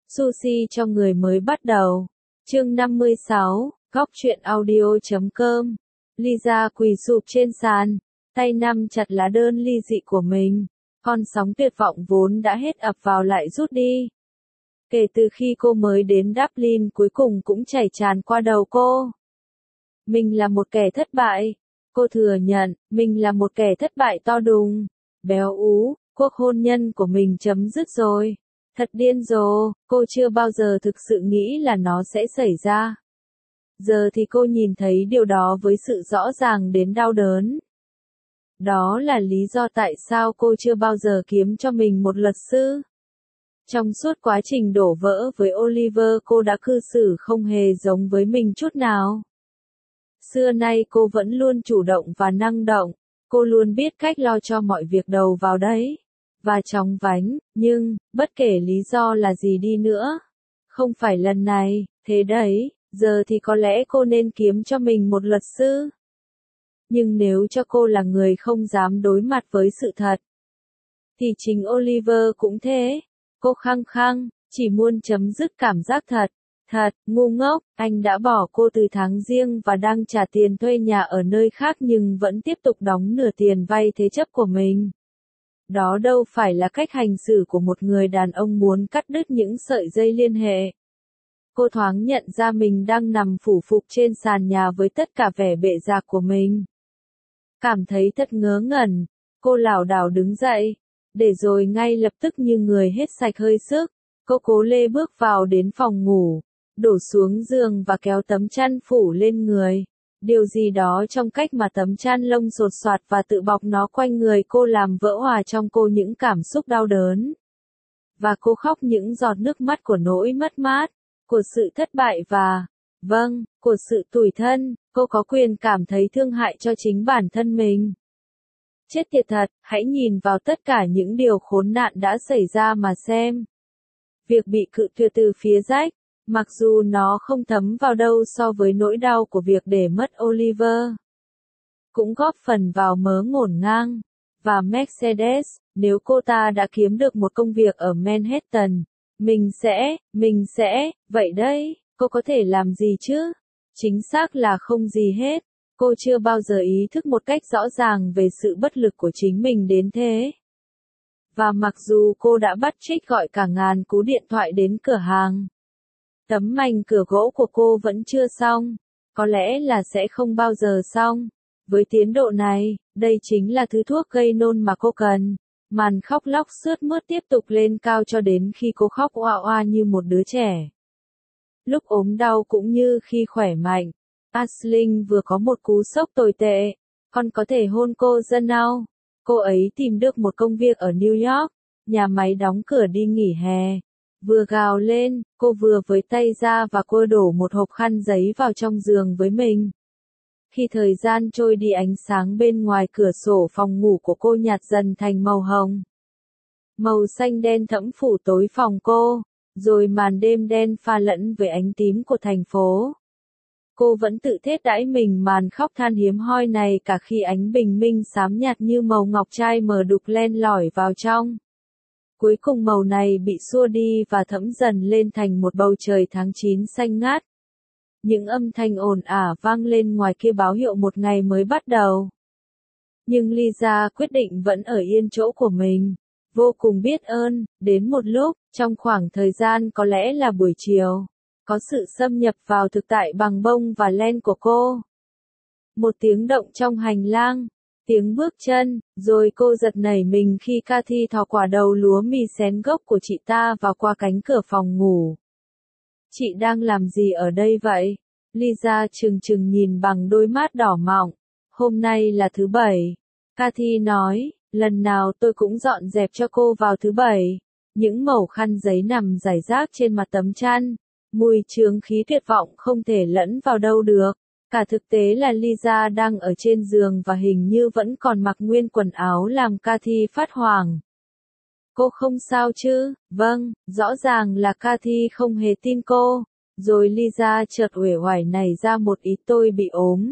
Sushi cho người mới bắt đầu. Chương 56, góc truyện audio.com. Lisa quỳ sụp trên sàn, tay nắm chặt lá đơn ly dị của mình. Con sóng tuyệt vọng vốn đã hết ập vào lại rút đi. Kể từ khi cô mới đến Dublin cuối cùng cũng chảy tràn qua đầu cô. Mình là một kẻ thất bại. Cô thừa nhận, mình là một kẻ thất bại to đùng, béo ú, cuộc hôn nhân của mình chấm dứt rồi. Thật điên rồ, cô chưa bao giờ thực sự nghĩ là nó sẽ xảy ra. Giờ thì cô nhìn thấy điều đó với sự rõ ràng đến đau đớn. Đó là lý do tại sao cô chưa bao giờ kiếm cho mình một luật sư. Trong suốt quá trình đổ vỡ với Oliver, cô đã cư xử không hề giống với mình chút nào. Xưa nay cô vẫn luôn chủ động và năng động, cô luôn biết cách lo cho mọi việc đầu vào đấy. Và chóng vánh, nhưng, bất kể lý do là gì đi nữa. Không phải lần này, thế đấy, giờ thì có lẽ cô nên kiếm cho mình một luật sư. Nhưng nếu cho cô là người không dám đối mặt với sự thật, thì chính Oliver cũng thế. Cô khăng khăng, chỉ muốn chấm dứt cảm giác thật, ngu ngốc, anh đã bỏ cô từ tháng Giêng và đang trả tiền thuê nhà ở nơi khác nhưng vẫn tiếp tục đóng nửa tiền vay thế chấp của mình. Đó đâu phải là cách hành xử của một người đàn ông muốn cắt đứt những sợi dây liên hệ. Cô thoáng nhận ra mình đang nằm phủ phục trên sàn nhà với tất cả vẻ bệ rạc của mình. Cảm thấy thật ngớ ngẩn, cô lảo đảo đứng dậy, để rồi ngay lập tức như người hết sạch hơi sức, cô cố lê bước vào đến phòng ngủ, đổ xuống giường và kéo tấm chăn phủ lên người. Điều gì đó trong cách mà tấm chăn lông sột soạt và tự bọc nó quanh người cô làm vỡ hòa trong cô những cảm xúc đau đớn. Và cô khóc những giọt nước mắt của nỗi mất mát, của sự thất bại và, vâng, của sự tủi thân. Cô có quyền cảm thấy thương hại cho chính bản thân mình. Chết tiệt thật, hãy nhìn vào tất cả những điều khốn nạn đã xảy ra mà xem. Việc bị cự tuyệt từ phía Jack, mặc dù nó không thấm vào đâu so với nỗi đau của việc để mất Oliver, cũng góp phần vào mớ ngổn ngang. Và Mercedes, nếu cô ta đã kiếm được một công việc ở Manhattan, mình sẽ, vậy đấy, cô có thể làm gì chứ? Chính xác là không gì hết. Cô chưa bao giờ ý thức một cách rõ ràng về sự bất lực của chính mình đến thế. Và mặc dù cô đã bắt Trích gọi cả ngàn cú điện thoại đến cửa hàng, tấm mảnh cửa gỗ của cô vẫn chưa xong, có lẽ là sẽ không bao giờ xong. Với tiến độ này, đây chính là thứ thuốc gây nôn mà cô cần. Màn khóc lóc sướt mướt tiếp tục lên cao cho đến khi cô khóc oa oa như một đứa trẻ. Lúc ốm đau cũng như khi khỏe mạnh, Aisling vừa có một cú sốc tồi tệ. Con có thể hôn cô dân nào? Cô ấy tìm được một công việc ở New York, nhà máy đóng cửa đi nghỉ hè. Vừa gào lên, cô vừa với tay ra và cô đổ một hộp khăn giấy vào trong giường với mình. Khi thời gian trôi đi, ánh sáng bên ngoài cửa sổ phòng ngủ của cô nhạt dần thành màu hồng. Màu xanh đen thẫm phủ tối phòng cô, rồi màn đêm đen pha lẫn với ánh tím của thành phố. Cô vẫn tự thết đãi mình màn khóc than hiếm hoi này cả khi ánh bình minh xám nhạt như màu ngọc trai mờ đục len lỏi vào trong. Cuối cùng màu này bị xua đi và thẫm dần lên thành một bầu trời tháng 9 xanh ngát. Những âm thanh ồn ả vang lên ngoài kia báo hiệu một ngày mới bắt đầu. Nhưng Lisa quyết định vẫn ở yên chỗ của mình. Vô cùng biết ơn, đến một lúc, trong khoảng thời gian có lẽ là buổi chiều, có sự xâm nhập vào thực tại bằng bông và len của cô. Một tiếng động trong hành lang, tiếng bước chân, rồi cô giật nảy mình khi Cathy thò quả đầu lúa mì xén gốc của chị ta vào qua cánh cửa phòng ngủ. Chị đang làm gì ở đây vậy? Lisa trừng trừng nhìn bằng đôi mắt đỏ mọng. Hôm nay là thứ Bảy. Cathy nói, lần nào tôi cũng dọn dẹp cho cô vào thứ Bảy. Những mẩu khăn giấy nằm rải rác trên mặt tấm chăn. Mùi chướng khí tuyệt vọng không thể lẫn vào đâu được. Cả thực tế là Lisa đang ở trên giường và hình như vẫn còn mặc nguyên quần áo làm Cathy phát hoảng. Cô không sao chứ? Vâng, rõ ràng là Cathy không hề tin cô. Rồi Lisa chợt uể oải nảy ra một ý, tôi bị ốm.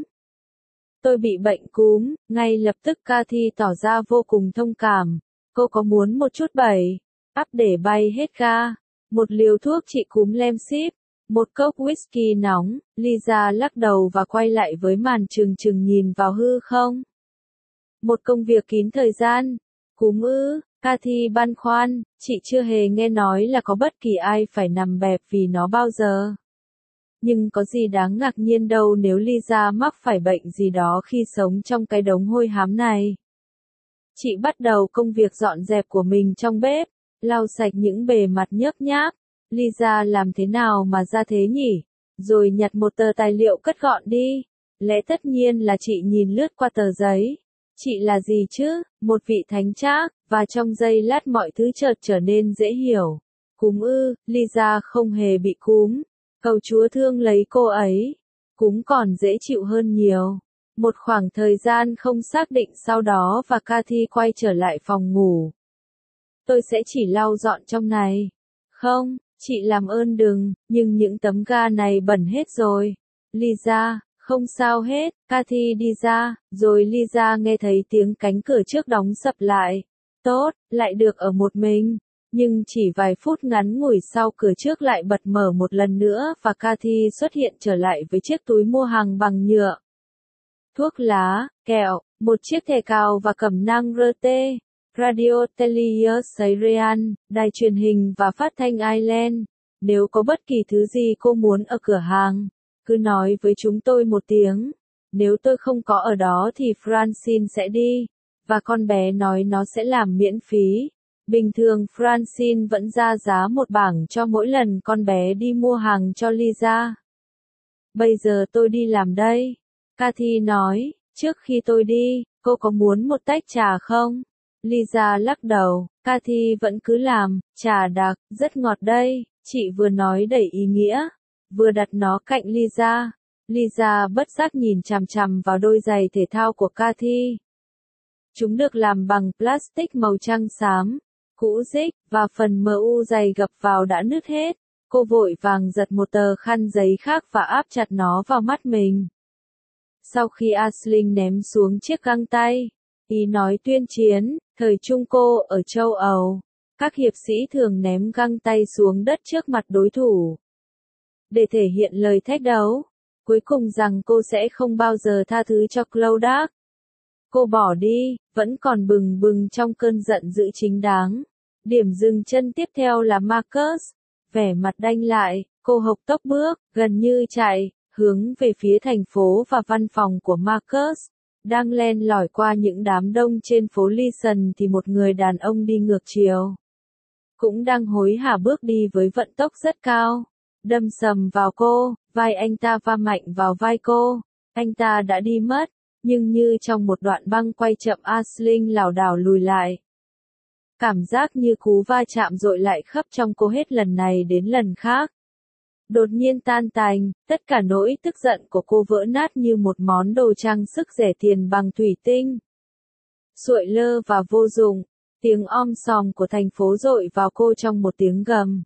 Tôi bị bệnh cúm. Ngay lập tức Cathy tỏ ra vô cùng thông cảm. Cô có muốn một chút ắp để bay hết ga? Một liều thuốc trị cúm Lemsip, một cốc whisky nóng, Lisa lắc đầu và quay lại với màn trừng trừng nhìn vào hư không. Một công việc kín thời gian. Cúm ư? Cathy băn khoăn, chị chưa hề nghe nói là có bất kỳ ai phải nằm bẹp vì nó bao giờ. Nhưng có gì đáng ngạc nhiên đâu nếu Lisa mắc phải bệnh gì đó khi sống trong cái đống hôi hám này. Chị bắt đầu công việc dọn dẹp của mình trong bếp, lau sạch những bề mặt nhớp nháp. Lisa làm thế nào mà ra thế nhỉ? Rồi nhặt một tờ tài liệu cất gọn đi. Lẽ tất nhiên là chị nhìn lướt qua tờ giấy. Chị là gì chứ? Một vị thánh trác, và trong giây lát mọi thứ chợt trở nên dễ hiểu. Cúm ư? Lisa không hề bị cúm. Cầu Chúa thương lấy cô ấy. Cúm còn dễ chịu hơn nhiều. Một khoảng thời gian không xác định sau đó và Cathy quay trở lại phòng ngủ. Tôi sẽ chỉ lau dọn trong này. Không, chị làm ơn đừng, nhưng những tấm ga này bẩn hết rồi. Lisa, không sao hết, Cathy đi ra, rồi Lisa nghe thấy tiếng cánh cửa trước đóng sập lại. Tốt, lại được ở một mình. Nhưng chỉ vài phút ngắn ngủi sau cửa trước lại bật mở một lần nữa và Cathy xuất hiện trở lại với chiếc túi mua hàng bằng nhựa. Thuốc lá, kẹo, một chiếc thẻ cào và cẩm nang RT, Radio Telier Seyrean, đài truyền hình và phát thanh Ireland. Nếu có bất kỳ thứ gì cô muốn ở cửa hàng, cứ nói với chúng tôi một tiếng. Nếu tôi không có ở đó thì Francine sẽ đi, và con bé nói nó sẽ làm miễn phí. Bình thường Francine vẫn ra giá một bảng cho mỗi lần con bé đi mua hàng cho Lisa. Bây giờ tôi đi làm đây. Cathy nói, trước khi tôi đi, cô có muốn một tách trà không? Lisa lắc đầu, Cathy vẫn cứ làm, trà đặc, rất ngọt đây, chị vừa nói đầy ý nghĩa, vừa đặt nó cạnh Lisa. Lisa bất giác nhìn chằm chằm vào đôi giày thể thao của Cathy. Chúng được làm bằng plastic màu trắng xám, cũ rích, và phần MU giày gập vào đã nứt hết. Cô vội vàng giật một tờ khăn giấy khác và áp chặt nó vào mắt mình. Sau khi Aisling ném xuống chiếc găng tay, ý nói tuyên chiến, thời Trung Cô ở châu Âu, các hiệp sĩ thường ném găng tay xuống đất trước mặt đối thủ. Để thể hiện lời thách đấu, cuối cùng rằng cô sẽ không bao giờ tha thứ cho Clodagh. Cô bỏ đi, vẫn còn bừng bừng trong cơn giận dữ chính đáng. Điểm dừng chân tiếp theo là Marcus. Vẻ mặt đanh lại, cô hộc tốc bước, gần như chạy, hướng về phía thành phố và văn phòng của Marcus. Đang len lỏi qua những đám đông trên phố Leeson thì một người đàn ông đi ngược chiều cũng đang hối hả bước đi với vận tốc rất cao. Đâm sầm vào cô, vai anh ta va mạnh vào vai cô. Anh ta đã đi mất, nhưng như trong một đoạn băng quay chậm Aisling lảo đảo lùi lại. Cảm giác như cú va chạm dội lại khắp trong cô hết lần này đến lần khác. Đột nhiên tan tành, tất cả nỗi tức giận của cô vỡ nát như một món đồ trang sức rẻ tiền bằng thủy tinh. Suội lơ và vô dụng, tiếng om sòm của thành phố dội vào cô trong một tiếng gầm.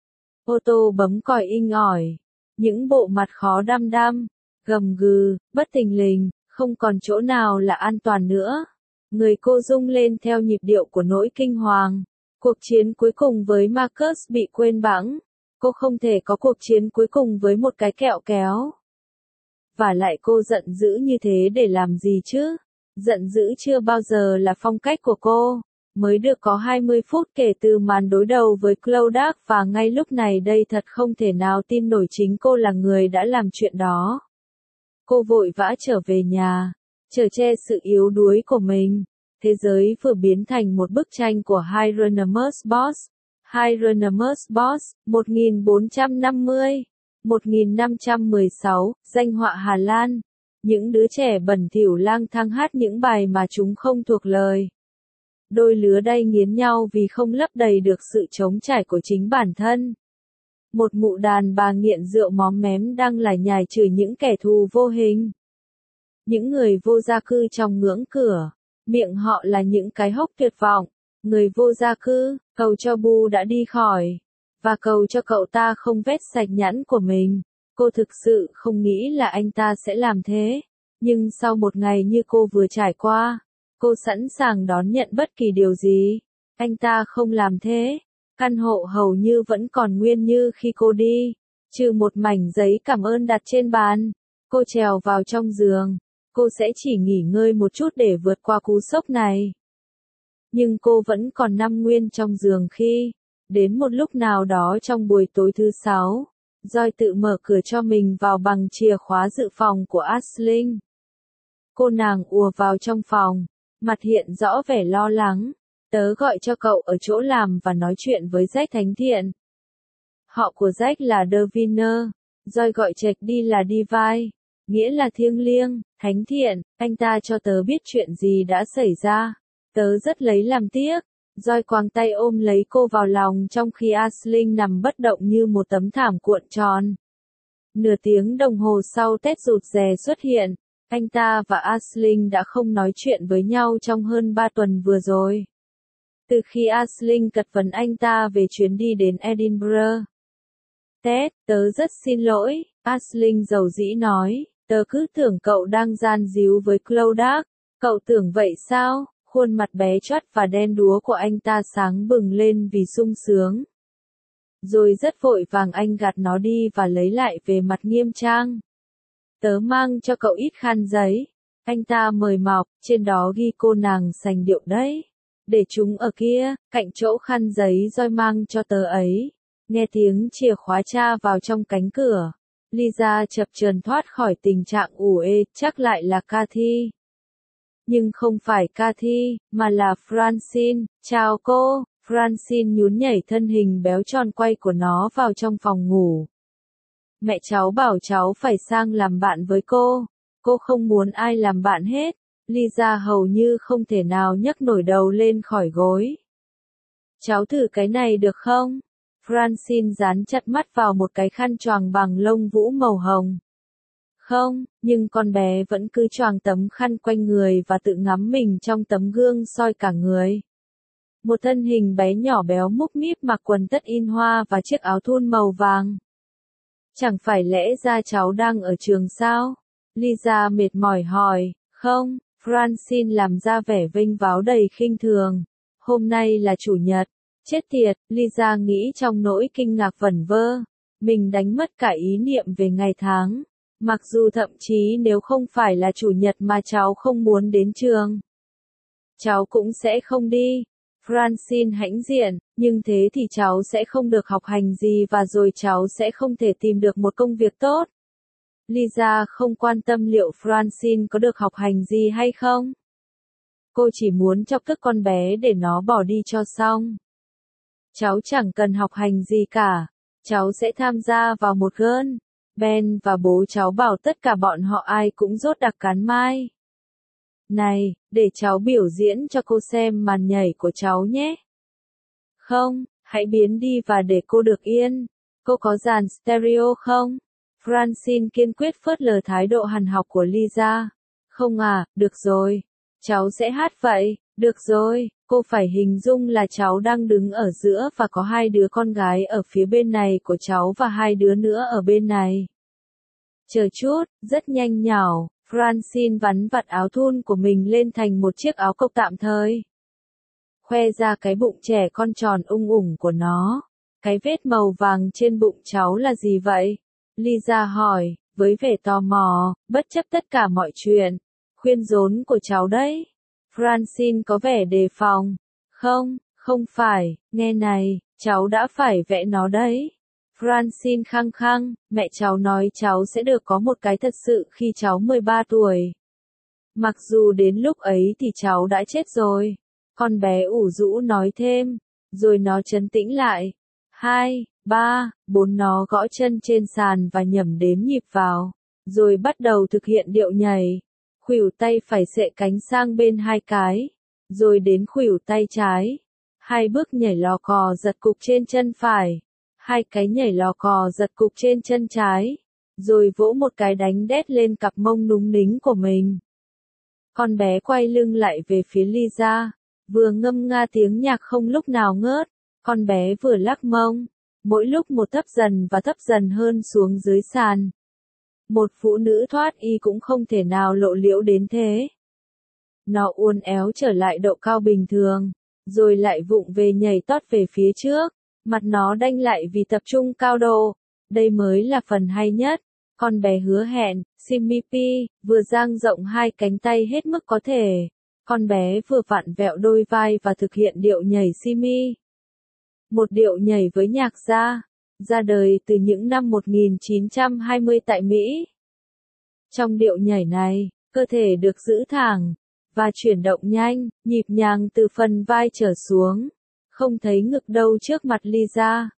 Ô tô bấm còi inh ỏi, những bộ mặt khó đăm đăm, gầm gừ, bất thình lình, không còn chỗ nào là an toàn nữa. Người cô rung lên theo nhịp điệu của nỗi kinh hoàng. Cuộc chiến cuối cùng với Marcus bị quên bẵng. Cô không thể có cuộc chiến cuối cùng với một cái kẹo kéo. Và lại cô giận dữ như thế để làm gì chứ? Giận dữ chưa bao giờ là phong cách của cô. Mới được có 20 phút kể từ màn đối đầu với Clodagh và ngay lúc này đây thật không thể nào tin nổi chính cô là người đã làm chuyện đó. Cô vội vã trở về nhà, chở che sự yếu đuối của mình. Thế giới vừa biến thành một bức tranh của Hieronymus Bosch. Hieronymus Bosch, 1450-1516, danh họa Hà Lan. Những đứa trẻ bẩn thỉu lang thang hát những bài mà chúng không thuộc lời. Đôi lứa đay nghiến nhau vì không lấp đầy được sự trống trải của chính bản thân. Một mụ đàn bà nghiện rượu móm mém đang lải nhải chửi những kẻ thù vô hình. Những người vô gia cư trong ngưỡng cửa, miệng họ là những cái hốc tuyệt vọng. Người vô gia cư, cầu cho Bu đã đi khỏi, và cầu cho cậu ta không vét sạch nhãn của mình. Cô thực sự không nghĩ là anh ta sẽ làm thế. Nhưng sau một ngày như cô vừa trải qua, cô sẵn sàng đón nhận bất kỳ điều gì. Anh ta không làm thế. Căn hộ hầu như vẫn còn nguyên như khi cô đi, trừ một mảnh giấy cảm ơn đặt trên bàn. Cô trèo vào trong giường. Cô sẽ chỉ nghỉ ngơi một chút để vượt qua cú sốc này. Nhưng cô vẫn còn nằm nguyên trong giường khi, đến một lúc nào đó trong buổi tối thứ 6, Joy tự mở cửa cho mình vào bằng chìa khóa dự phòng của Aisling. Cô nàng ùa vào trong phòng, mặt hiện rõ vẻ lo lắng. Tớ gọi cho cậu ở chỗ làm và nói chuyện với Jack thánh thiện. Họ của Jack là Deviner, Joy gọi Jack đi là Divine, nghĩa là thiêng liêng, thánh thiện. Anh ta cho tớ biết chuyện gì đã xảy ra. Tớ rất lấy làm tiếc. Joy quàng tay ôm lấy cô vào lòng trong khi Aisling nằm bất động như một tấm thảm cuộn tròn. Nửa tiếng đồng hồ sau Ted rụt rè xuất hiện. Anh ta và Aisling đã không nói chuyện với nhau trong hơn 3 tuần vừa rồi. Từ khi Aisling cật vấn anh ta về chuyến đi đến Edinburgh. Ted, tớ rất xin lỗi, Aisling dầu dĩ nói, tớ cứ tưởng cậu đang gian díu với Clodagh. Cậu tưởng vậy sao? Khuôn mặt bé choắt và đen đúa của anh ta sáng bừng lên vì sung sướng. Rồi rất vội vàng anh gạt nó đi và lấy lại về mặt nghiêm trang. Tớ mang cho cậu ít khăn giấy. Anh ta mời mọc, trên đó ghi cô nàng sành điệu đấy. Để chúng ở kia, cạnh chỗ khăn giấy Joy mang cho tớ ấy. Nghe tiếng chìa khóa tra vào trong cánh cửa. Lisa chập chờn thoát khỏi tình trạng ủ ê, chắc lại là Cathy. Nhưng không phải Cathy, mà là Francine. Chào cô. Francine nhún nhảy thân hình béo tròn quay của nó vào trong phòng ngủ. Mẹ cháu bảo cháu phải sang làm bạn với cô. Cô không muốn ai làm bạn hết. Lisa hầu như không thể nào nhấc nổi đầu lên khỏi gối. Cháu thử cái này được không? Francine dán chặt mắt vào một cái khăn choàng bằng lông vũ màu hồng. Không, nhưng con bé vẫn cứ choàng tấm khăn quanh người và tự ngắm mình trong tấm gương soi cả người. Một thân hình bé nhỏ béo múp míp mặc quần tất in hoa và chiếc áo thun màu vàng. Chẳng phải lẽ ra cháu đang ở trường sao? Lisa mệt mỏi hỏi. Không, Francine làm ra vẻ vênh váo đầy khinh thường. Hôm nay là chủ nhật. Chết tiệt, Lisa nghĩ trong nỗi kinh ngạc vẩn vơ. Mình đánh mất cả ý niệm về ngày tháng. Mặc dù thậm chí nếu không phải là chủ nhật mà cháu không muốn đến trường, cháu cũng sẽ không đi. Francine hãnh diện, nhưng thế thì cháu sẽ không được học hành gì và rồi cháu sẽ không thể tìm được một công việc tốt. Lisa không quan tâm liệu Francine có được học hành gì hay không. Cô chỉ muốn chọc tức con bé để nó bỏ đi cho xong. Cháu chẳng cần học hành gì cả. Cháu sẽ tham gia vào một girl. Ben và bố cháu bảo tất cả bọn họ ai cũng rốt đặc cán mai. Này, để cháu biểu diễn cho cô xem màn nhảy của cháu nhé. Không, hãy biến đi và để cô được yên. Cô có dàn stereo không? Francine kiên quyết phớt lờ thái độ hằn học của Lisa. Không à, được rồi. Cháu sẽ hát vậy, được rồi. Cô phải hình dung là cháu đang đứng ở giữa và có hai đứa con gái ở phía bên này của cháu và hai đứa nữa ở bên này. Chờ chút, rất nhanh nhảu, Francine vắn vặt áo thun của mình lên thành một chiếc áo cộc tạm thời. Khoe ra cái bụng trẻ con tròn ung ủng của nó. Cái vết màu vàng trên bụng cháu là gì vậy? Lisa hỏi, với vẻ tò mò, bất chấp tất cả mọi chuyện. Khuyên rốn của cháu đấy. Francine có vẻ đề phòng. Không, không phải, nghe này, cháu đã phải vẽ nó đấy. Francine khăng khăng, mẹ cháu nói cháu sẽ được có một cái thật sự khi cháu 13 tuổi. Mặc dù đến lúc ấy thì cháu đã chết rồi. Con bé ủ rũ nói thêm, rồi nó trấn tĩnh lại. 2, 3, 4 nó gõ chân trên sàn và nhẩm đếm nhịp vào, rồi bắt đầu thực hiện điệu nhảy. Khuỷu tay phải xệ cánh sang bên hai cái, rồi đến khuỷu tay trái. Hai bước nhảy lò cò giật cục trên chân phải. Hai cái nhảy lò cò giật cục trên chân trái. Rồi vỗ một cái đánh đét lên cặp mông núng nính của mình. Con bé quay lưng lại về phía Lisa, vừa ngâm nga tiếng nhạc không lúc nào ngớt. Con bé vừa lắc mông, mỗi lúc một thấp dần và thấp dần hơn xuống dưới sàn. Một phụ nữ thoát y cũng không thể nào lộ liễu đến thế. Nó uốn éo trở lại độ cao bình thường, rồi lại vụng về nhảy tót về phía trước. Mặt nó đanh lại vì tập trung cao độ. Đây mới là phần hay nhất. Con bé hứa hẹn, Simipi, vừa dang rộng hai cánh tay hết mức có thể. Con bé vừa vặn vẹo đôi vai và thực hiện điệu nhảy Simi. Một điệu nhảy với nhạc ra đời từ những năm 1920 tại Mỹ. Trong điệu nhảy này, cơ thể được giữ thẳng, và chuyển động nhanh, nhịp nhàng từ phần vai trở xuống. Không thấy ngực đâu trước mặt Lisa.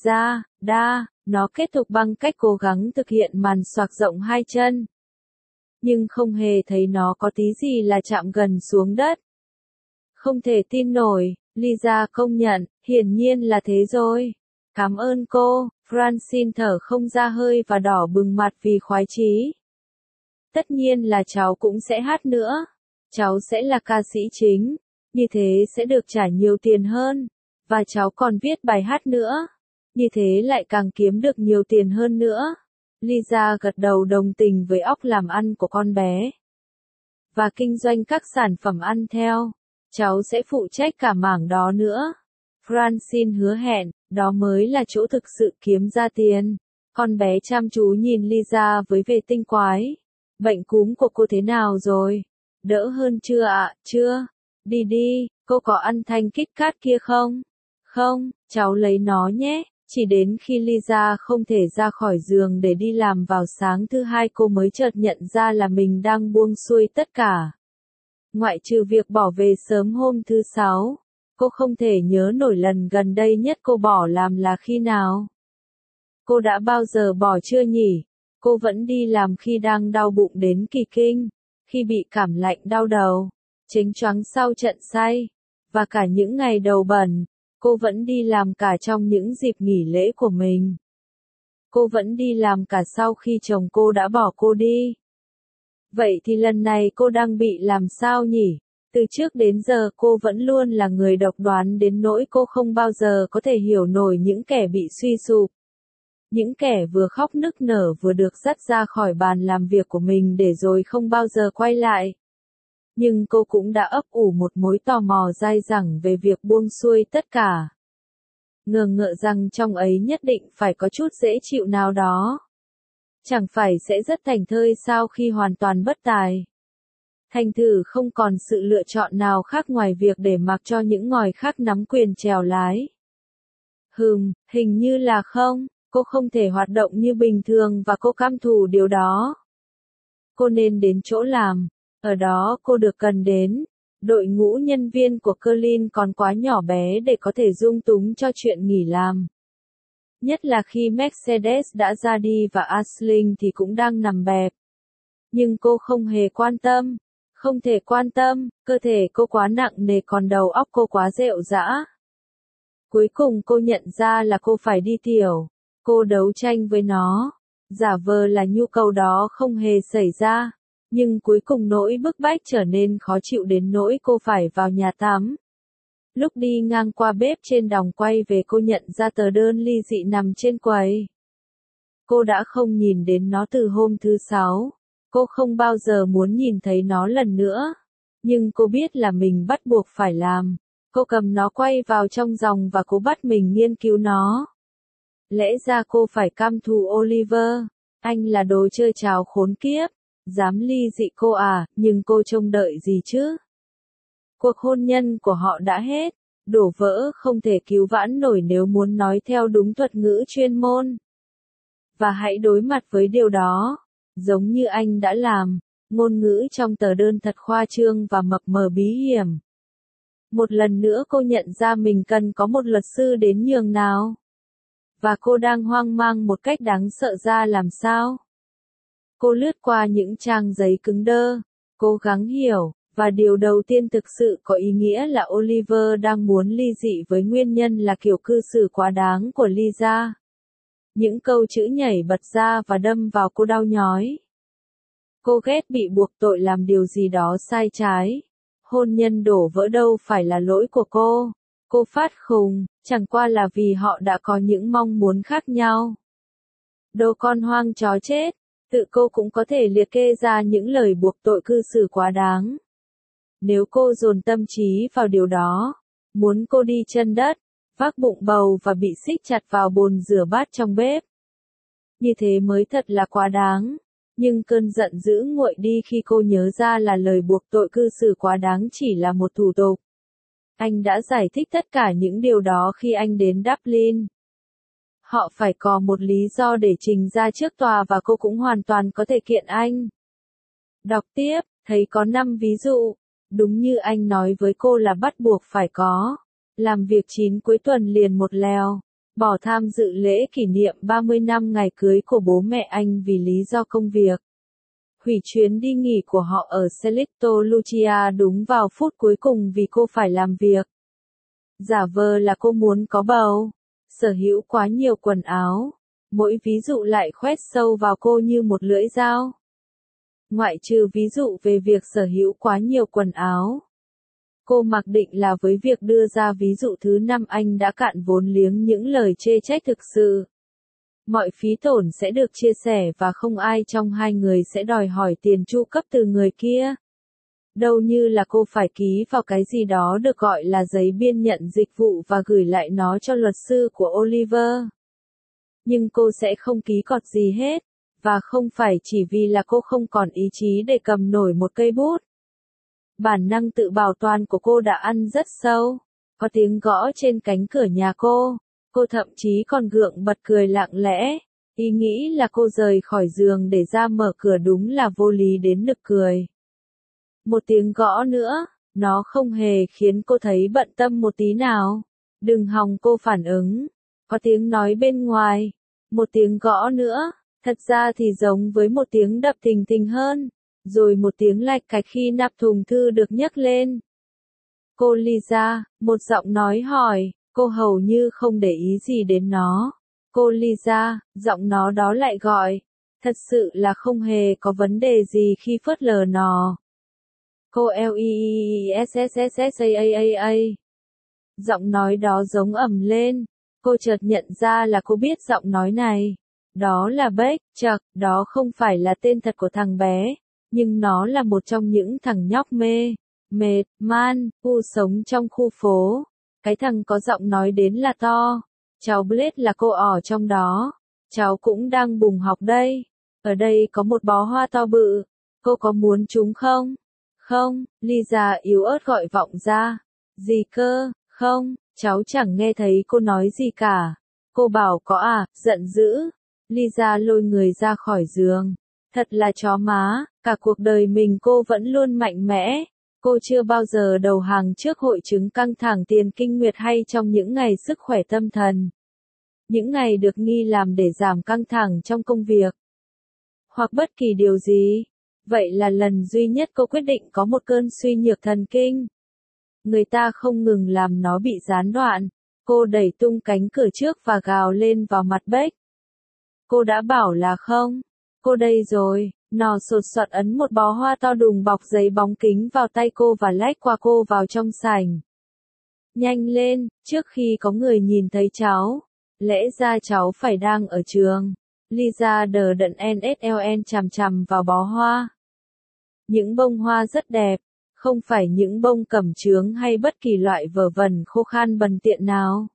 Nó kết thúc bằng cách cố gắng thực hiện màn xoạc rộng hai chân. Nhưng không hề thấy nó có tí gì là chạm gần xuống đất. Không thể tin nổi, Lisa công nhận, hiển nhiên là thế rồi. Cảm ơn cô, Francine thở không ra hơi và đỏ bừng mặt vì khoái chí. Tất nhiên là cháu cũng sẽ hát nữa. Cháu sẽ là ca sĩ chính. Như thế sẽ được trả nhiều tiền hơn. Và cháu còn viết bài hát nữa. Như thế lại càng kiếm được nhiều tiền hơn nữa. Lisa gật đầu đồng tình với óc làm ăn của con bé. Và kinh doanh các sản phẩm ăn theo. Cháu sẽ phụ trách cả mảng đó nữa. Francine hứa hẹn, đó mới là chỗ thực sự kiếm ra tiền. Con bé chăm chú nhìn Lisa với vẻ tinh quái. Bệnh cúm của cô thế nào rồi? Đỡ hơn chưa ạ? Chưa. Đi, cô có ăn thanh KitKat kia không? Không, cháu lấy nó nhé. Chỉ đến khi Lisa không thể ra khỏi giường để đi làm vào sáng thứ hai cô mới chợt nhận ra là mình đang buông xuôi tất cả. Ngoại trừ việc bỏ về sớm hôm thứ sáu, cô không thể nhớ nổi lần gần đây nhất cô bỏ làm là khi nào. Cô đã bao giờ bỏ chưa nhỉ? Cô vẫn đi làm khi đang đau bụng đến kỳ kinh, khi bị cảm lạnh đau đầu, chếnh choáng sau trận say, và cả những ngày đầu bẩn. Cô vẫn đi làm cả trong những dịp nghỉ lễ của mình. Cô vẫn đi làm cả sau khi chồng cô đã bỏ cô đi. Vậy thì lần này cô đang bị làm sao nhỉ? Từ trước đến giờ cô vẫn luôn là người độc đoán đến nỗi cô không bao giờ có thể hiểu nổi những kẻ bị suy sụp. Những kẻ vừa khóc nức nở vừa được dắt ra khỏi bàn làm việc của mình để rồi không bao giờ quay lại. Nhưng cô cũng đã ấp ủ một mối tò mò dai dẳng về việc buông xuôi tất cả. Ngờ ngợ rằng trong ấy nhất định phải có chút dễ chịu nào đó. Chẳng phải sẽ rất thảnh thơi sao khi hoàn toàn bất tài. Thành thử không còn sự lựa chọn nào khác ngoài việc để mặc cho những ngòi khác nắm quyền chèo lái. Hình như là không, cô không thể hoạt động như bình thường và cô căm thù điều đó. Cô nên đến chỗ làm. Ở đó cô được cần đến. Đội ngũ nhân viên của Colin còn quá nhỏ bé để có thể dung túng cho chuyện nghỉ làm. Nhất là khi Mercedes đã ra đi và Aisling thì cũng đang nằm bẹp. Nhưng cô không hề quan tâm. Không thể quan tâm, cơ thể cô quá nặng nề còn đầu óc cô quá rệu rã. Cuối cùng cô nhận ra là cô phải đi tiểu. Cô đấu tranh với nó. Giả vờ là nhu cầu đó không hề xảy ra. Nhưng cuối cùng nỗi bức bách trở nên khó chịu đến nỗi cô phải vào nhà tắm. Lúc đi ngang qua bếp trên đòng quay về cô nhận ra tờ đơn ly dị nằm trên quầy. Cô đã không nhìn đến nó từ hôm thứ sáu. Cô không bao giờ muốn nhìn thấy nó lần nữa. Nhưng cô biết là mình bắt buộc phải làm. Cô cầm nó quay vào trong dòng và cố bắt mình nghiên cứu nó. Lẽ ra cô phải căm thù Oliver. Anh là đồ chơi tráo khốn kiếp. Dám ly dị cô à, nhưng cô trông đợi gì chứ? Cuộc hôn nhân của họ đã hết. Đổ vỡ không thể cứu vãn nổi nếu muốn nói theo đúng thuật ngữ chuyên môn. Và hãy đối mặt với điều đó. Giống như anh đã làm. Ngôn ngữ trong tờ đơn thật khoa trương và mập mờ bí hiểm. Một lần nữa cô nhận ra mình cần có một luật sư đến nhường nào. Và cô đang hoang mang một cách đáng sợ ra làm sao. Cô lướt qua những trang giấy cứng đơ, cố gắng hiểu, và điều đầu tiên thực sự có ý nghĩa là Oliver đang muốn ly dị với nguyên nhân là kiểu cư xử quá đáng của Lisa. Những câu chữ nhảy bật ra và đâm vào cô đau nhói. Cô ghét bị buộc tội làm điều gì đó sai trái. Hôn nhân đổ vỡ đâu phải là lỗi của cô. Cô phát khùng, chẳng qua là vì họ đã có những mong muốn khác nhau. Đồ con hoang chó chết. Tự cô cũng có thể liệt kê ra những lời buộc tội cư xử quá đáng. Nếu cô dồn tâm trí vào điều đó, muốn cô đi chân đất, vác bụng bầu và bị xích chặt vào bồn rửa bát trong bếp. Như thế mới thật là quá đáng. Nhưng cơn giận dữ nguội đi khi cô nhớ ra là lời buộc tội cư xử quá đáng chỉ là một thủ tục. Anh đã giải thích tất cả những điều đó khi anh đến Dublin. Họ phải có một lý do để trình ra trước tòa và cô cũng hoàn toàn có thể kiện anh. Đọc tiếp, thấy có 5 ví dụ. Đúng như anh nói với cô là bắt buộc phải có. Làm việc 9 cuối tuần liền một lèo. Bỏ tham dự lễ kỷ niệm 30 năm ngày cưới của bố mẹ anh vì lý do công việc. Hủy chuyến đi nghỉ của họ ở Selicto Lucia đúng vào phút cuối cùng vì cô phải làm việc. Giả vờ là cô muốn có bầu. Sở hữu quá nhiều quần áo. Mỗi ví dụ lại khoét sâu vào cô như một lưỡi dao. Ngoại trừ ví dụ về việc sở hữu quá nhiều quần áo. Cô mặc định là với việc đưa ra ví dụ thứ 5 anh đã cạn vốn liếng những lời chê trách thực sự. Mọi phí tổn sẽ được chia sẻ và không ai trong hai người sẽ đòi hỏi tiền chu cấp từ người kia. Đâu như là cô phải ký vào cái gì đó được gọi là giấy biên nhận dịch vụ và gửi lại nó cho luật sư của Oliver. Nhưng cô sẽ không ký cọt gì hết, và không phải chỉ vì là cô không còn ý chí để cầm nổi một cây bút. Bản năng tự bảo toàn của cô đã ăn rất sâu. Có tiếng gõ trên cánh cửa nhà cô thậm chí còn gượng bật cười lặng lẽ. Ý nghĩ là cô rời khỏi giường để ra mở cửa đúng là vô lý đến nực cười. Một tiếng gõ nữa, nó không hề khiến cô thấy bận tâm một tí nào. Đừng hòng cô phản ứng. Có tiếng nói bên ngoài. Một tiếng gõ nữa, thật ra thì giống với một tiếng đập thình thình hơn. Rồi một tiếng lạch cạch khi nắp thùng thư được nhấc lên. Cô Lisa, một giọng nói hỏi, cô hầu như không để ý gì đến nó. Cô Lisa, giọng nó đó lại gọi. Thật sự là không hề có vấn đề gì khi phớt lờ nó. Cô Leessaa. Giọng nói đó giống ầm lên. Cô chợt nhận ra là cô biết giọng nói này. Đó là Beck, chậc, đó không phải là tên thật của thằng bé. Nhưng nó là một trong những thằng nhóc mệt, man, sống trong khu phố. Cái thằng có giọng nói đến là to. Cháu Blade là cô ở trong đó. Cháu cũng đang bùng học đây. Ở đây có một bó hoa to bự. Cô có muốn chúng không? Không, Lisa yếu ớt gọi vọng ra. Gì cơ, không, cháu chẳng nghe thấy cô nói gì cả. Cô bảo có à, giận dữ. Lisa lôi người ra khỏi giường. Thật là chó má, cả cuộc đời mình cô vẫn luôn mạnh mẽ. Cô chưa bao giờ đầu hàng trước hội chứng căng thẳng tiền kinh nguyệt hay trong những ngày sức khỏe tâm thần. Những ngày được nghi làm để giảm căng thẳng trong công việc. Hoặc bất kỳ điều gì. Vậy là lần duy nhất cô quyết định có một cơn suy nhược thần kinh. Người ta không ngừng làm nó bị gián đoạn. Cô đẩy tung cánh cửa trước và gào lên vào mặt Beck. Cô đã bảo là không. Cô đây rồi. Nó sột soạt ấn một bó hoa to đùng bọc giấy bóng kính vào tay cô và lách qua cô vào trong sảnh. Nhanh lên, trước khi có người nhìn thấy cháu. Lẽ ra cháu phải đang ở trường. Lisa đờ đẫn NSLN chằm chằm vào bó hoa. Những bông hoa rất đẹp, không phải những bông cẩm chướng hay bất kỳ loại vở vẩn khô khan bần tiện nào.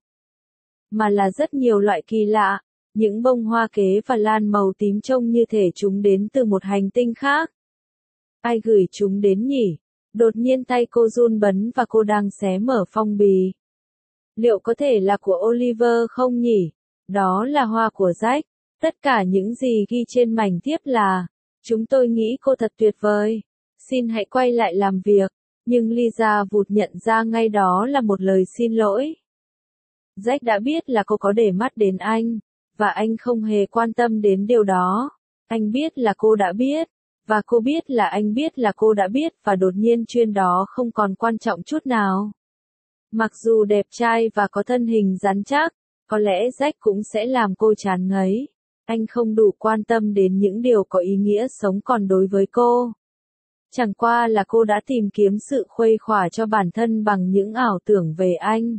Mà là rất nhiều loại kỳ lạ. Những bông hoa kế và lan màu tím trông như thể chúng đến từ một hành tinh khác. Ai gửi chúng đến nhỉ? Đột nhiên tay cô run bấn và cô đang xé mở phong bì. Liệu có thể là của Oliver không nhỉ? Đó là hoa của Jack. Tất cả những gì ghi trên mảnh thiếp là, chúng tôi nghĩ cô thật tuyệt vời. Xin hãy quay lại làm việc. Nhưng Lisa vụt nhận ra ngay đó là một lời xin lỗi. Jack đã biết là cô có để mắt đến anh. Và anh không hề quan tâm đến điều đó. Anh biết là cô đã biết. Và cô biết là anh biết là cô đã biết và đột nhiên chuyện đó không còn quan trọng chút nào. Mặc dù đẹp trai và có thân hình rắn chắc, có lẽ Jack cũng sẽ làm cô chán ngấy. Anh không đủ quan tâm đến những điều có ý nghĩa sống còn đối với cô. Chẳng qua là cô đã tìm kiếm sự khuây khỏa cho bản thân bằng những ảo tưởng về anh.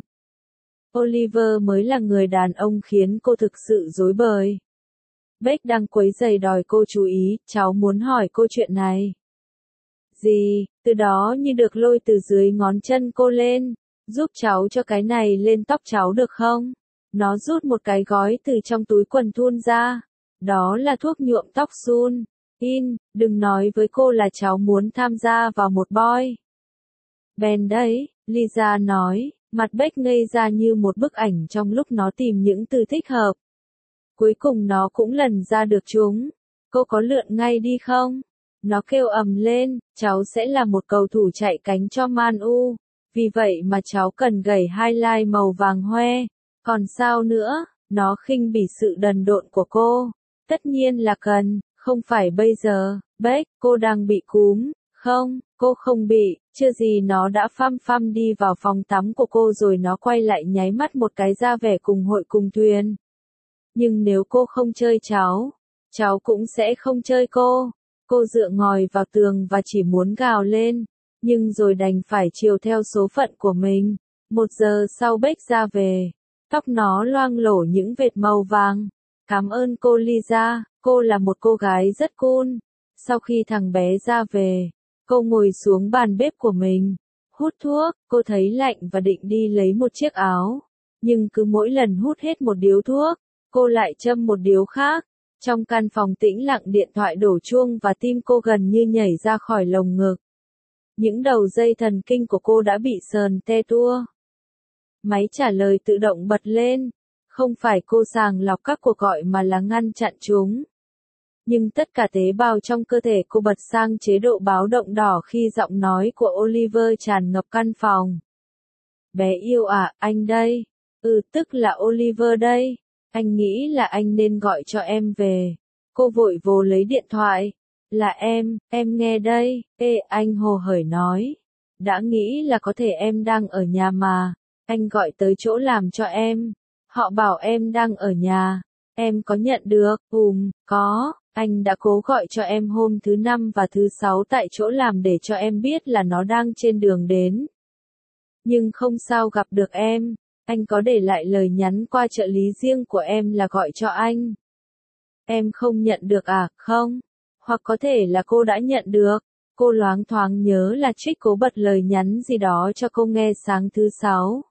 Oliver mới là người đàn ông khiến cô thực sự rối bời. Beck đang quấy rầy đòi cô chú ý, cháu muốn hỏi cô chuyện này. Gì, từ đó như được lôi từ dưới ngón chân cô lên. giúp cháu cho cái này lên tóc cháu được không? Nó rút một cái gói từ trong túi quần thun ra. Đó là thuốc nhuộm tóc Sun. Đừng nói với cô là cháu muốn tham gia vào một boy band đấy, Lisa nói, mặt Beck ngây ra như một bức ảnh trong lúc nó tìm những từ thích hợp. Cuối cùng nó cũng lần ra được chúng. Cô có lượn ngay đi không? Nó kêu ầm lên, cháu sẽ là một cầu thủ chạy cánh cho Man U. Vì vậy mà cháu cần gảy highlight màu vàng hoe. Còn sao nữa? Nó khinh bỉ sự đần độn của cô. Tất nhiên là cần, không phải bây giờ. Beck, cô đang bị cúm. Không, cô không bị, chưa gì nó đã phăm phăm đi vào phòng tắm của cô rồi nó quay lại nháy mắt một cái ra vẻ cùng hội cùng thuyền. Nhưng nếu cô không chơi cháu cũng sẽ không chơi cô. Cô dựa ngồi vào tường và chỉ muốn gào lên, nhưng rồi đành phải chiều theo số phận của mình. 1 giờ sau Beck ra về, tóc nó loang lổ những vệt màu vàng. Cảm ơn cô Lisa, cô là một cô gái rất cool. Sau khi thằng bé ra về, cô ngồi xuống bàn bếp của mình, hút thuốc, cô thấy lạnh và định đi lấy một chiếc áo. Nhưng cứ mỗi lần hút hết một điếu thuốc, cô lại châm một điếu khác. Trong căn phòng tĩnh lặng điện thoại đổ chuông và tim cô gần như nhảy ra khỏi lồng ngực. Những đầu dây thần kinh của cô đã bị sờn te tua. Máy trả lời tự động bật lên. Không phải cô sàng lọc các cuộc gọi mà là ngăn chặn chúng. Nhưng tất cả tế bào trong cơ thể cô bật sang chế độ báo động đỏ khi giọng nói của Oliver tràn ngập căn phòng. Bé yêu à, anh đây. Tức là Oliver đây. Anh nghĩ là anh nên gọi cho em về. Cô vội vồ lấy điện thoại. Là em nghe đây. Anh hồ hởi nói. Đã nghĩ là có thể em đang ở nhà mà. Anh gọi tới chỗ làm cho em. Họ bảo em đang ở nhà. Em có nhận được? Có. Anh đã cố gọi cho em hôm thứ 5 và thứ 6 tại chỗ làm để cho em biết là nó đang trên đường đến. Nhưng không sao gặp được em. Anh có để lại lời nhắn qua trợ lý riêng của em là gọi cho anh. Em không nhận được à? Không. Hoặc có thể là cô đã nhận được. Cô loáng thoáng nhớ là Trích cố bật lời nhắn gì đó cho cô nghe sáng thứ 6.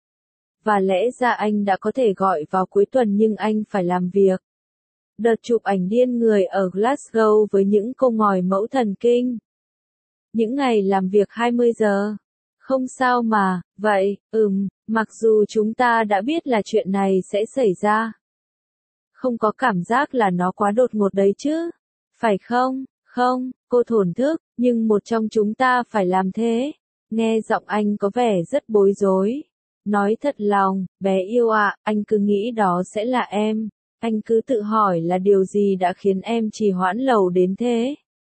Và lẽ ra anh đã có thể gọi vào cuối tuần nhưng anh phải làm việc. Đợt chụp ảnh điên người ở Glasgow với những cô ngòi mẫu thần kinh. Những ngày làm việc 20 giờ. Không sao mà, vậy, mặc dù chúng ta đã biết là chuyện này sẽ xảy ra. Không có cảm giác là nó quá đột ngột đấy chứ. Phải không? Không, cô thổn thức, nhưng một trong chúng ta phải làm thế. Nghe giọng anh có vẻ rất bối rối. Nói thật lòng, bé yêu ạ, anh cứ nghĩ đó sẽ là em. Anh cứ tự hỏi là điều gì đã khiến em trì hoãn lâu đến thế.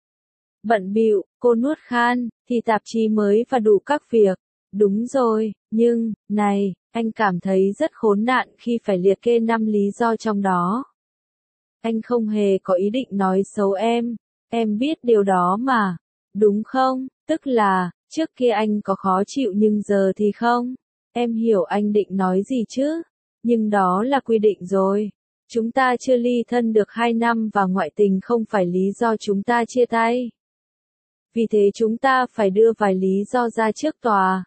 Bận bịu, cô nuốt khan, thì tạp chí mới và đủ các việc. Đúng rồi, nhưng, này, anh cảm thấy rất khốn nạn khi phải liệt kê 5 lý do trong đó. Anh không hề có ý định nói xấu em biết điều đó mà. Đúng không? Tức là, trước kia anh có khó chịu nhưng giờ thì không. Em hiểu anh định nói gì chứ? Nhưng đó là quy định rồi. Chúng ta chưa ly thân được 2 năm và ngoại tình không phải lý do chúng ta chia tay. Vì thế chúng ta phải đưa vài lý do ra trước tòa.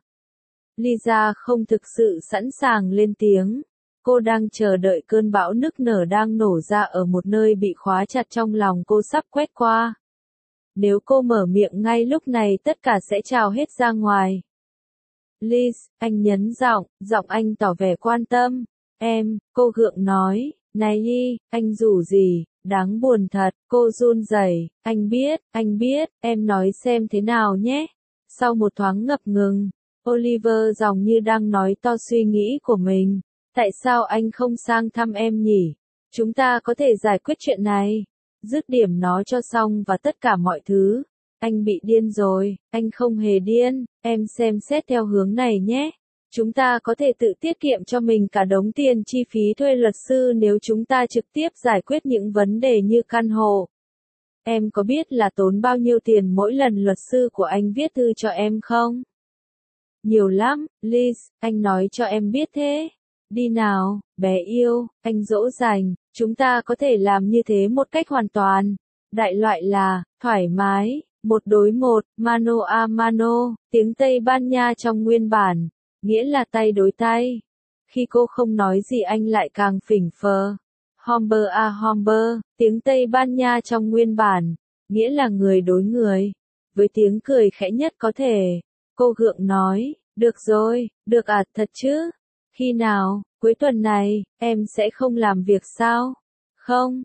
Lisa không thực sự sẵn sàng lên tiếng. Cô đang chờ đợi cơn bão nức nở đang nổ ra ở một nơi bị khóa chặt trong lòng cô sắp quét qua. Nếu cô mở miệng ngay lúc này tất cả sẽ trào hết ra ngoài. Liz, anh nhấn giọng anh tỏ vẻ quan tâm. Cô gượng nói, này anh rủ gì, đáng buồn thật, cô run rẩy. Anh biết, em nói xem thế nào nhé. Sau một thoáng ngập ngừng, Oliver giọng như đang nói to suy nghĩ của mình. Tại sao anh không sang thăm em nhỉ? Chúng ta có thể giải quyết chuyện này. Dứt điểm nó cho xong và tất cả mọi thứ. Anh bị điên rồi, anh không hề điên, em xem xét theo hướng này nhé. Chúng ta có thể tự tiết kiệm cho mình cả đống tiền chi phí thuê luật sư nếu chúng ta trực tiếp giải quyết những vấn đề như căn hộ. Em có biết là tốn bao nhiêu tiền mỗi lần luật sư của anh viết thư cho em không? Nhiều lắm, Liz, anh nói cho em biết thế. Đi nào, bé yêu, anh dỗ dành, chúng ta có thể làm như thế một cách hoàn toàn. Đại loại là, thoải mái, 1 đối 1, mano a mano, tiếng Tây Ban Nha trong nguyên bản. nghĩa là tay đối tay. Khi cô không nói gì anh lại càng phỉnh phờ. Homber a homber, tiếng Tây Ban Nha trong nguyên bản, nghĩa là người đối người. Với tiếng cười khẽ nhất có thể, cô gượng nói, được rồi, được à, thật chứ? Khi nào, cuối tuần này, em sẽ không làm việc sao? Không,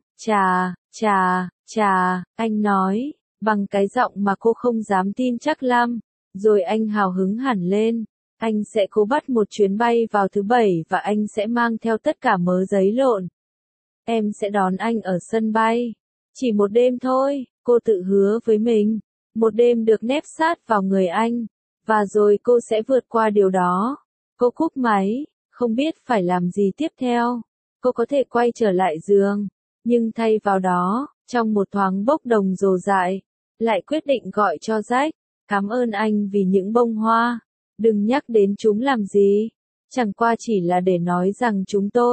chà, anh nói, bằng cái giọng mà cô không dám tin chắc lắm. Rồi anh hào hứng hẳn lên. Anh sẽ cố bắt một chuyến bay vào thứ Bảy và anh sẽ mang theo tất cả mớ giấy lộn. Em sẽ đón anh ở sân bay. Chỉ một đêm thôi, cô tự hứa với mình. Một đêm được nép sát vào người anh. Và rồi cô sẽ vượt qua điều đó. Cô cúp máy, không biết phải làm gì tiếp theo. Cô có thể quay trở lại giường. Nhưng thay vào đó, trong một thoáng bốc đồng dồ dại, lại quyết định gọi cho Jack. Cảm ơn anh vì những bông hoa. Đừng nhắc đến chúng làm gì. Chẳng qua chỉ là để nói rằng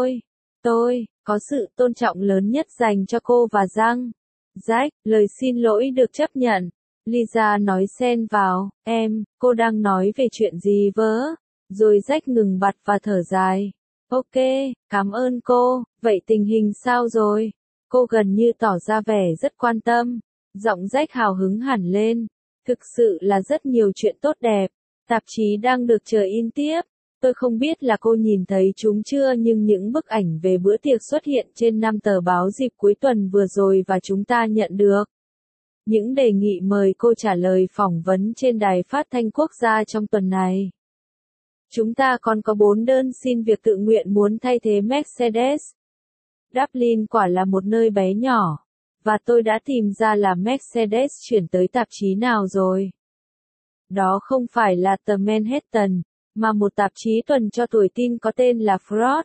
tôi, có sự tôn trọng lớn nhất dành cho cô và Giang. Jack, lời xin lỗi được chấp nhận. Lisa nói xen vào, cô đang nói về chuyện gì vớ? Rồi Jack ngừng bặt và thở dài. Ok, cảm ơn cô, vậy tình hình sao rồi? Cô gần như tỏ ra vẻ rất quan tâm. Giọng Jack hào hứng hẳn lên. Thực sự là rất nhiều chuyện tốt đẹp. Tạp chí đang được chờ in tiếp. Tôi không biết là cô nhìn thấy chúng chưa nhưng những bức ảnh về bữa tiệc xuất hiện trên 5 tờ báo dịp cuối tuần vừa rồi và chúng ta nhận được những đề nghị mời cô trả lời phỏng vấn trên đài phát thanh quốc gia trong tuần này. Chúng ta còn có 4 đơn xin việc tự nguyện muốn thay thế Mercedes. Dublin quả là một nơi bé nhỏ. Và tôi đã tìm ra là Mercedes chuyển tới tạp chí nào rồi. Đó không phải là tờ Manhattan, mà một tạp chí tuần cho tuổi teen có tên là Fraud.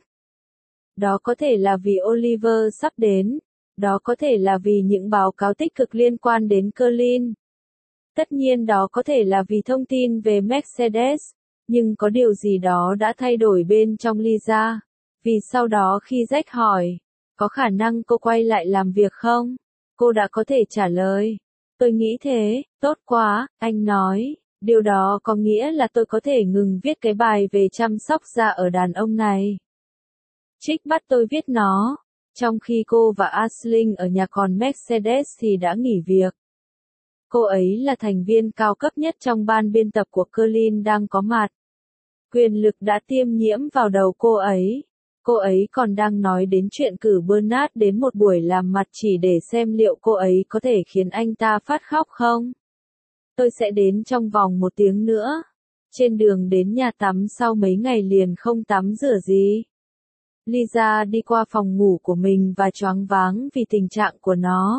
Đó có thể là vì Oliver sắp đến. Đó có thể là vì những báo cáo tích cực liên quan đến Colin. Tất nhiên đó có thể là vì thông tin về Mercedes. Nhưng có điều gì đó đã thay đổi bên trong Lisa. Vì sau đó khi Jack hỏi, có khả năng cô quay lại làm việc không? Cô đã có thể trả lời. Tôi nghĩ thế, tốt quá, anh nói. Điều đó có nghĩa là tôi có thể ngừng viết cái bài về chăm sóc da ở đàn ông này. Trích bắt tôi viết nó. Trong khi cô và Aisling ở nhà còn Mercedes thì đã nghỉ việc. Cô ấy là thành viên cao cấp nhất trong ban biên tập của Colin đang có mặt. Quyền lực đã tiêm nhiễm vào đầu cô ấy. Cô ấy còn đang nói đến chuyện cử Bernard đến một buổi làm mặt chỉ để xem liệu cô ấy có thể khiến anh ta phát khóc không. Tôi sẽ đến trong vòng 1 tiếng nữa. Trên đường đến nhà tắm sau mấy ngày liền không tắm rửa gì. Lisa đi qua phòng ngủ của mình và choáng váng vì tình trạng của nó.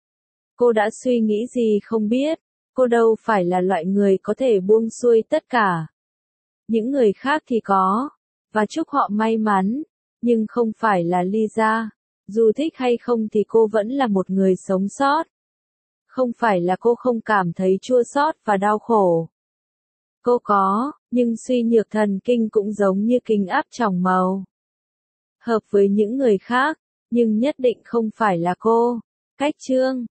Cô đã suy nghĩ gì không biết. Cô đâu phải là loại người có thể buông xuôi tất cả. Những người khác thì có. Và chúc họ may mắn. Nhưng không phải là Lisa. Dù thích hay không thì cô vẫn là một người sống sót. Không phải là cô không cảm thấy chua xót và đau khổ. Cô có, nhưng suy nhược thần kinh cũng giống như kinh áp tròng màu. Hợp với những người khác, nhưng nhất định không phải là cô. Cách chương